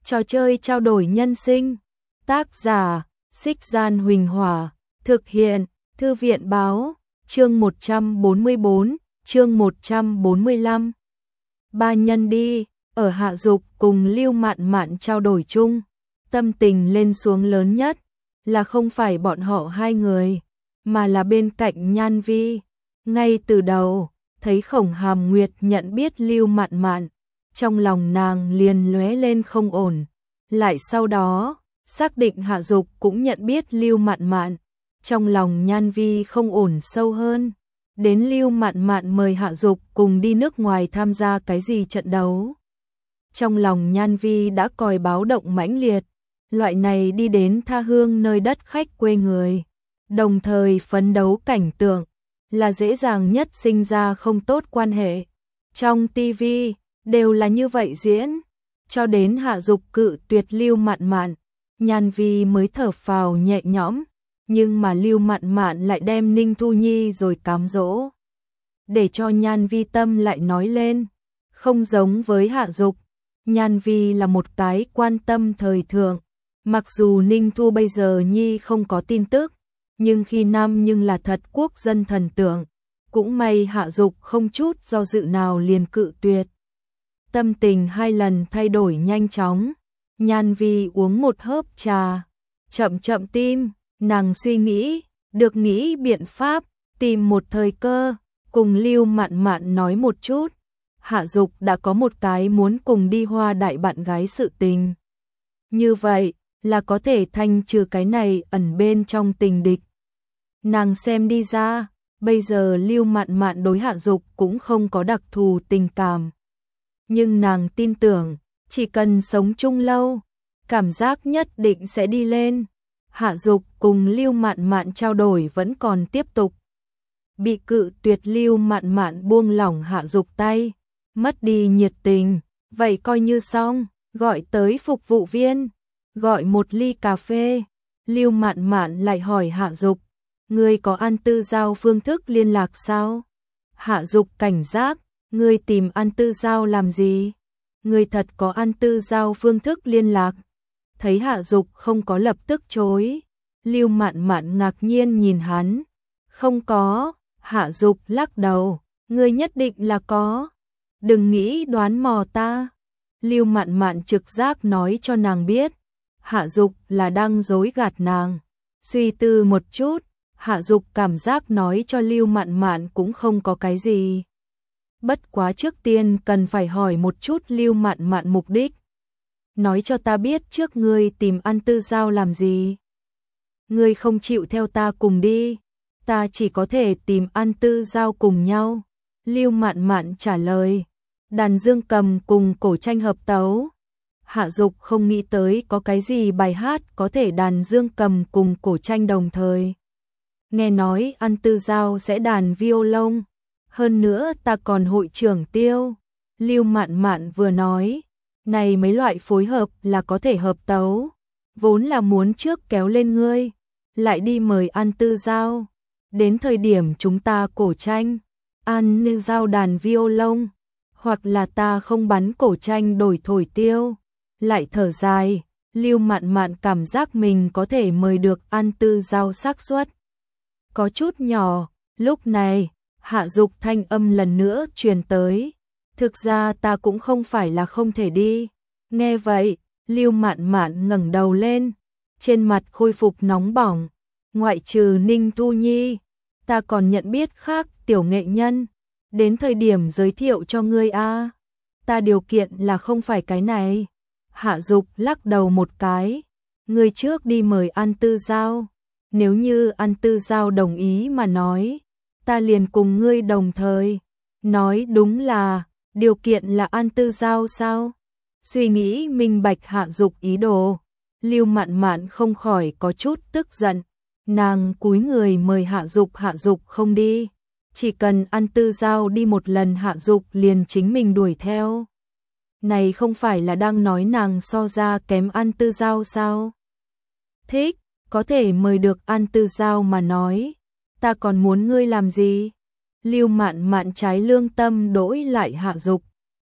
Trò chơi trao đổi nhân sinh. Tác giả: Xích Gian Huỳnh Hỏa. Thực hiện: Thư viện báo. Chương 144, chương 145. Ba nhân đi, ở Hạ Dục cùng Lưu Mạn Mạn trao đổi chung. Tâm tình lên xuống lớn nhất là không phải bọn họ hai người, mà là bên cạnh Nhan Vi. Ngay từ đầu, thấy Khổng Hàm Nguyệt nhận biết Lưu Mạn Mạn, trong lòng nàng liền lóe lên không ổn. Lại sau đó, xác định Hạ Dục cũng nhận biết Lưu Mạn Mạn, trong lòng Nhan Vi không ổn sâu hơn. Đến Lưu Mạn Mạn mời Hạ Dục cùng đi nước ngoài tham gia cái gì trận đấu. Trong lòng Nhan Vi đã còi báo động mãnh liệt, loại này đi đến tha hương nơi đất khách quê người, đồng thời phấn đấu cảnh tượng, là dễ dàng nhất sinh ra không tốt quan hệ. Trong TV đều là như vậy diễn, cho đến Hạ Dục cự tuyệt Lưu Mạn Mạn, Nhan Vi mới thở phào nhẹ nhõm, nhưng mà Lưu Mạn Mạn lại đem Ninh Thu Nhi rồi cám dỗ. Để cho Nhan Vi tâm lại nói lên, không giống với Hạ Dục, Nhan Vi là một cái quan tâm thời thượng, mặc dù Ninh Thu bây giờ Nhi không có tin tức, nhưng khi năm nhưng là thật quốc dân thần tượng, cũng may Hạ Dục không chút do dự nào liền cự tuyệt. Tâm tình hai lần thay đổi nhanh chóng, Nhan Vi uống một hớp trà, chậm chậm tim, nàng suy nghĩ, được nghĩ biện pháp, tìm một thời cơ, cùng Lưu Mạn Mạn nói một chút. Hạ Dục đã có một cái muốn cùng đi Hoa Đại bạn gái sự tình. Như vậy là có thể thanh trừ cái này ẩn bên trong tình địch. Nàng xem đi ra, bây giờ Lưu Mạn Mạn đối Hạ Dục cũng không có đặc thù tình cảm. Nhưng nàng tin tưởng, chỉ cần sống chung lâu, cảm giác nhất định sẽ đi lên. Hạ Dục cùng Lưu Mạn Mạn trao đổi vẫn còn tiếp tục. Bị cự tuyệt Lưu Mạn Mạn buông lỏng Hạ Dục tay, mất đi nhiệt tình, vậy coi như xong, gọi tới phục vụ viên, gọi một ly cà phê. Lưu Mạn Mạn lại hỏi Hạ Dục, ngươi có An Tư Giao phương thức liên lạc sao? Hạ Dục cảnh giác, ngươi tìm An Tư Giao làm gì? Ngươi thật có An Tư Giao phương thức liên lạc? Thấy Hạ Dục không có lập tức chối, Lưu Mạn Mạn ngạc nhiên nhìn hắn. Không có. Hạ Dục lắc đầu, ngươi nhất định là có. Đừng nghĩ đoán mò ta. Lưu Mạn Mạn trực giác nói cho nàng biết, Hạ Dục là đang dối gạt nàng. Suy tư một chút, Hạ Dục cảm giác nói cho Lưu Mạn Mạn cũng không có cái gì. Bất quá trước tiên cần phải hỏi một chút Lưu Mạn Mạn mục đích. Nói cho ta biết trước ngươi tìm An Tư Giao làm gì. Ngươi không chịu theo ta cùng đi, ta chỉ có thể tìm An Tư Giao cùng nhau. Lưu Mạn Mạn trả lời, đàn dương cầm cùng cổ tranh hợp tấu. Hạ Dục không nghĩ tới có cái gì bài hát có thể đàn dương cầm cùng cổ tranh đồng thời. Nghe nói An Tư Giao sẽ đàn violon, hơn nữa ta còn hội trưởng tiêu. Lưu Mạn Mạn vừa nói, này mấy loại phối hợp là có thể hợp tấu, vốn là muốn trước kéo lên ngươi, lại đi mời An Tư Giao. Đến thời điểm chúng ta cổ tranh, An Tư Giao đàn violon, hoặc là ta không bắn cổ tranh đổi thổi tiêu. Lại thở dài, Lưu Mạn Mạn cảm giác mình có thể mời được An Tư Giao xác suất có chút nhỏ. Lúc này, Hạ Dục thanh âm lần nữa truyền tới, thực ra ta cũng không phải là không thể đi. Nghe vậy, Lưu Mạn Mạn ngẩng đầu lên, trên mặt khôi phục nóng bỏng. Ngoại trừ Ninh Thu Nhi, ta còn nhận biết khác tiểu nghệ nhân, đến thời điểm giới thiệu cho ngươi a. Ta điều kiện là không phải cái này. Hạ Dục lắc đầu một cái, ngươi trước đi mời An Tư Giao, nếu như An Tư Giao đồng ý mà nói, ta liền cùng ngươi đồng thời. Nói đúng là, điều kiện là An Tư Giao sao? Suy nghĩ minh bạch Hạ Dục ý đồ, Lưu Mạn Mạn không khỏi có chút tức giận. Nàng cúi người mời Hạ Dục không đi. Chỉ cần An Tư Giao đi một lần Hạ Dục liền chính mình đuổi theo. Này không phải là đang nói nàng so ra kém An Tư Giao sao? Thích, có thể mời được An Tư Giao mà nói, ta còn muốn ngươi làm gì? Lưu Mạn Mạn trái lương tâm đổi lại Hạ Dục.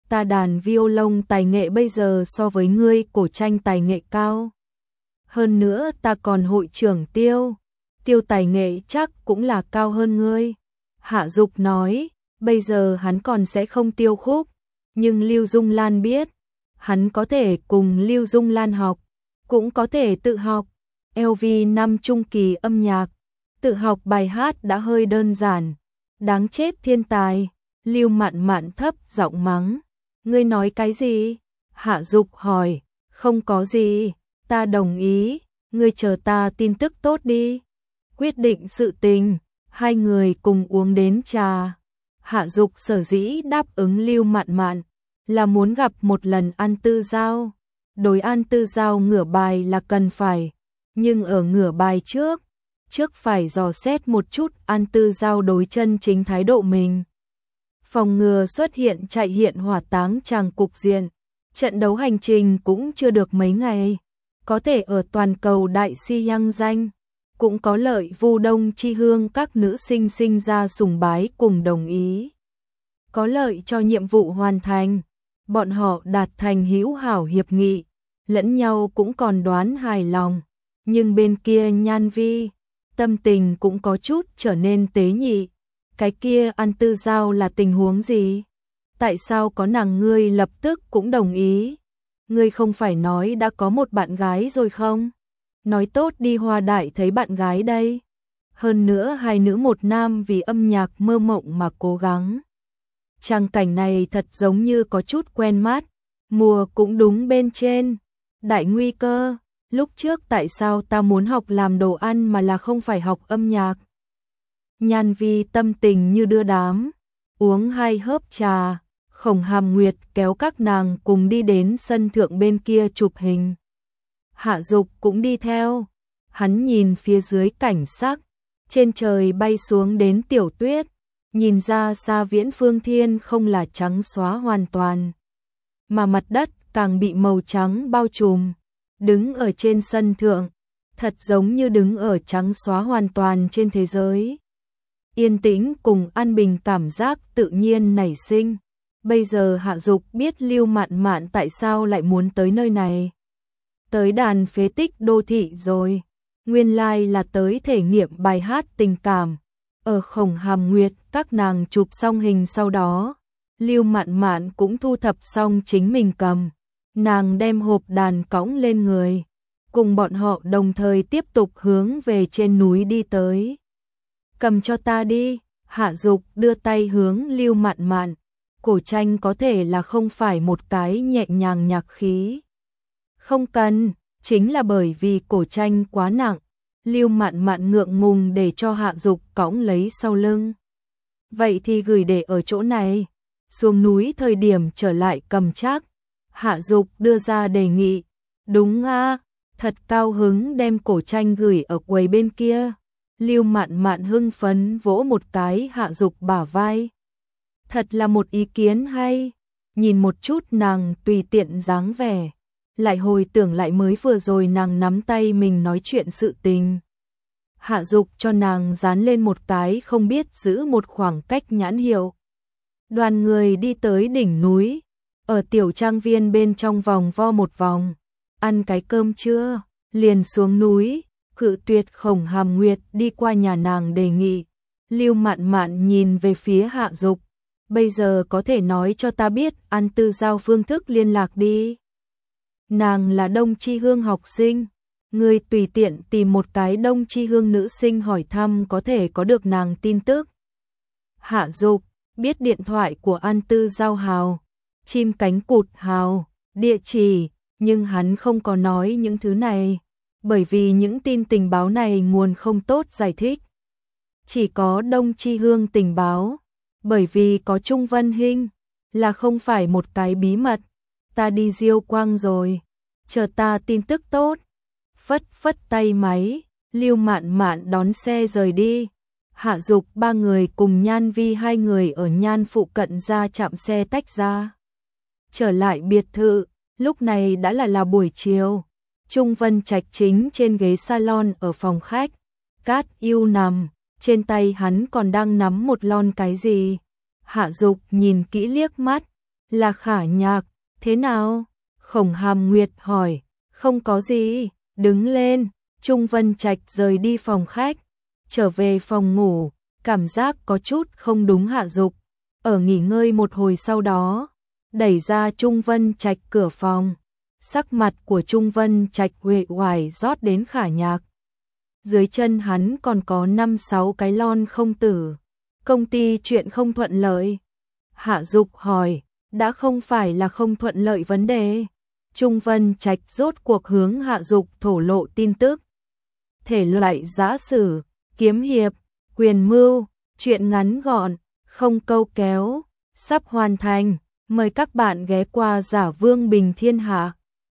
ta đàn violon tài nghệ bây giờ so với ngươi Cổ Tranh tài nghệ cao. Hơn nữa ta còn hội trưởng Tiêu, Tiêu tài nghệ chắc cũng là cao hơn ngươi. Hạ Dục nói, bây giờ hắn còn sẽ không tiêu khúc, nhưng Lưu Dung Lan biết, hắn có thể cùng Lưu Dung Lan học, cũng có thể tự học. LV năm trung kỳ âm nhạc, tự học bài hát đã hơi đơn giản, đáng chết thiên tài. Lưu Mạn Mạn thấp giọng mắng, ngươi nói cái gì? Hạ Dục hỏi, không có gì, ta đồng ý, ngươi chờ ta tin tức tốt đi. Quyết định sự tình, hai người cùng uống đến trà. Hạ Dục sở dĩ đáp ứng Lưu Mạn Mạn là muốn gặp một lần An Tư Giao. Đối An Tư Giao ngửa bài là cần phải, nhưng ở ngửa bài trước phải dò xét một chút An Tư Giao đối chân chính thái độ mình. Phòng ngừa xuất hiện chạy hiện hỏa táng tràng cục diện. Trận đấu hành trình cũng chưa được mấy ngày, có thể ở toàn cầu đại si yang danh, cũng có lợi Vu Đông Chi Hương các nữ sinh sinh ra sùng bái cùng đồng ý. Có lợi cho nhiệm vụ hoàn thành, bọn họ đạt thành hữu hảo hiệp nghị, lẫn nhau cũng còn đoán hài lòng, nhưng bên kia Nhan Vi, tâm tình cũng có chút trở nên tế nhị. Cái kia An Tư Giao là tình huống gì? Tại sao có nàng ngươi lập tức cũng đồng ý? Ngươi không phải nói đã có một bạn gái rồi không? Nói tốt đi Hoa Đại thấy bạn gái đây. Hơn nữa hai nữ một nam vì âm nhạc mơ mộng mà cố gắng. Trang cảnh này thật giống như có chút quen mắt. Mùa cũng đúng bên trên. Đại nguy cơ. Lúc trước tại sao ta muốn học làm đồ ăn mà là không phải học âm nhạc? Nhan Vi tâm tình như đưa đám. Uống hai hớp trà. Khổng Hàm Nguyệt kéo các nàng cùng đi đến sân thượng bên kia chụp hình. Hạ Dục cũng đi theo. Hắn nhìn phía dưới cảnh sắc, trên trời bay xuống đến tiểu tuyết, nhìn ra xa viễn phương thiên không là trắng xóa hoàn toàn, mà mặt đất càng bị màu trắng bao trùm. Đứng ở trên sân thượng, thật giống như đứng ở trắng xóa hoàn toàn trên thế giới. Yên tĩnh cùng an bình cảm giác tự nhiên nảy sinh. Bây giờ Hạ Dục biết Lưu Mạn Mạn tại sao lại muốn tới nơi này. Tới đàn phế tích đô thị rồi. Nguyên lai là tới thể nghiệm bài hát tình cảm. Ở Khổng Hàm Nguyệt các nàng chụp xong hình sau đó, Lưu Mạn Mạn cũng thu thập xong chính mình cầm. Nàng đem hộp đàn cõng lên người, cùng bọn họ đồng thời tiếp tục hướng về trên núi đi tới. Cầm cho ta đi. Hạ Dục đưa tay hướng Lưu Mạn Mạn. Cổ Tranh có thể là không phải một cái nhẹ nhàng nhạc khí. Không cần, chính là bởi vì Cổ Tranh quá nặng. Lưu Mạn Mạn ngượng ngùng để cho Hạ Dục cõng lấy sau lưng. Vậy thì gửi để ở chỗ này. Xuống núi thời điểm trở lại cầm chắc. Hạ Dục đưa ra đề nghị. Đúng a, thật cao hứng đem Cổ Tranh gửi ở quầy bên kia. Lưu Mạn Mạn hưng phấn vỗ một cái Hạ Dục bả vai. Thật là một ý kiến hay. Nhìn một chút nàng tùy tiện dáng vẻ, lại hồi tưởng lại mới vừa rồi nàng nắm tay mình nói chuyện sự tình. Hạ Dục cho nàng dán lên một cái không biết giữ một khoảng cách nhãn hiệu. Đoàn người đi tới đỉnh núi, ở tiểu trang viên bên trong vòng vo một vòng, ăn cái cơm trưa, liền xuống núi, cự tuyệt Khổng Hàm Nguyệt đi qua nhà nàng đề nghị. Lưu Mạn Mạn nhìn về phía Hạ Dục, bây giờ có thể nói cho ta biết An Tư Giao phương thức liên lạc đi. Nàng là Đông Chi Hương học sinh, ngươi tùy tiện tìm một cái Đông Chi Hương nữ sinh hỏi thăm có thể có được nàng tin tức. Hạ Dục biết điện thoại của An Tư Giao hào, chim cánh cụt hào, địa chỉ, nhưng hắn không có nói những thứ này, bởi vì những tin tình báo này nguồn không tốt giải thích. Chỉ có Đông Chi Hương tình báo, bởi vì có Trung Vân Hinh, là không phải một cái bí mật. Ta đi Diêu Quang rồi, chờ ta tin tức tốt. Phất phất tay máy, Lưu Mạn Mạn đón xe rời đi. Hạ Dục ba người cùng Nhan Vi hai người ở Nhan phụ cận ra chạm xe tách ra. Trở lại biệt thự, lúc này đã là buổi chiều. Trung Vân Trạch chính trên ghế salon ở phòng khách. Cát Yêu nằm, trên tay hắn còn đang nắm một lon cái gì. Hạ Dục nhìn kỹ liếc mắt, Là Khả Nhạc, thế nào? Khổng Hàm Nguyệt hỏi. Không có gì, đứng lên. Trung Vân Trạch rời đi phòng khách, trở về phòng ngủ, cảm giác có chút không đúng hạ dục. Ở nghỉ ngơi một hồi sau đó, đẩy ra Trung Vân Trạch cửa phòng. Sắc mặt của Trung Vân Trạch uể oải rót đến Khả Nhạc. Dưới chân hắn còn có 5-6 cái lon không tử. Công ty chuyện không thuận lợi. Hạ dục hỏi, đã không phải là không thuận lợi vấn đề. Trung Vân Trạch rốt cuộc hướng Hạ dục thổ lộ tin tức. Thể loại giã sử, kiếm hiệp, quyền mưu, truyện ngắn gọn, không câu kéo, sắp hoàn thành. Mời các bạn ghé qua Giả Vương Bình Thiên Hạ.